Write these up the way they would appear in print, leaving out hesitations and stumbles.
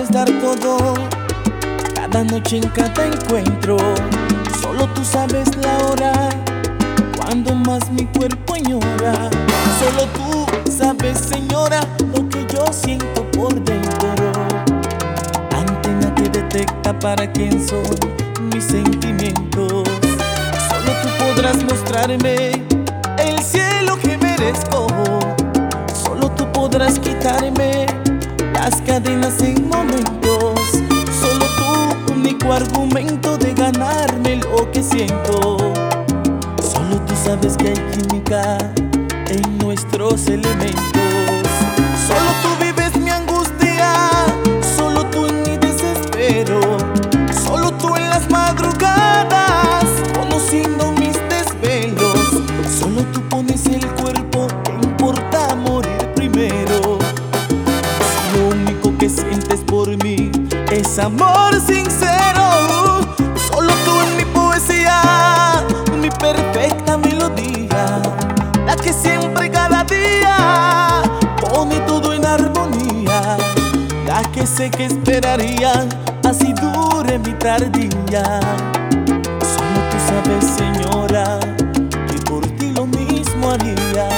puedes dar todo, cada noche en cada encuentro. Solo tú sabes la hora, cuando más mi cuerpo añora. Solo tú sabes, señora, lo que yo siento por dentro. Antena que detecta para quién son mis sentimientos. Solo tú podrás mostrarme el cielo que merezco. Solo tú podrás quitarme las cadenas en momentos. Solo tú, único argumento de ganarme lo que siento. Solo tú sabes que hay química en nuestros elementos. Solo tú vives mi angustia, solo tú en mi desespero. Solo tú en las madrugadas, conociendo mis desvelos. Solo tú pones el cuerpo, ¿qué importa morir primero? Si lo único que sientes por mí es amor sincero. Solo tú en mi poesía, mi perfecta melodía, la que siempre cada día pone todo en armonía, la que sé que esperaría así dure mi tardía. Solo tú sabes, señora, que por ti lo mismo haría.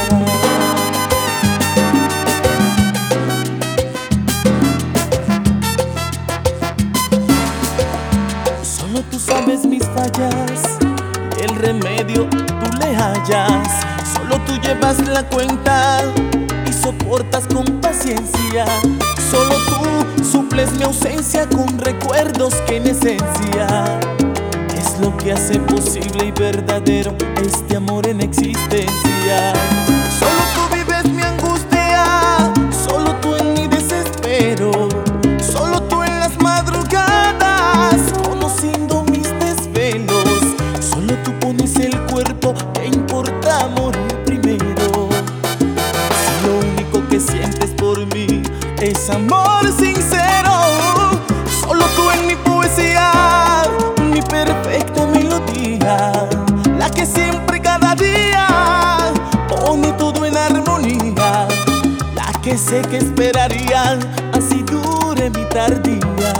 Solo tú sabes mis fallas, el remedio tú le hallas. Solo tú llevas la cuenta y soportas con paciencia. Solo tú suples mi ausencia con recuerdos que en esencia es lo que hace posible y verdadero este amor en existencia. Solo tú vives mi angustia, solo tú en mi desespero. Solo tú en las madrugadas, conociendo mis desvelos. Solo tú pones el cuerpo, ¿qué importa morir primero? Si lo único que sientes por mí es amor sincero. Solo tú en mi poesía, mi perfecta melodía, la que siempre cada día pone todo en armonía, la que sé que esperaría así dure mi tardía.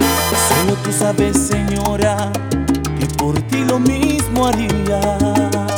Solo tú sabes, señora, que por ti lo mismo haría.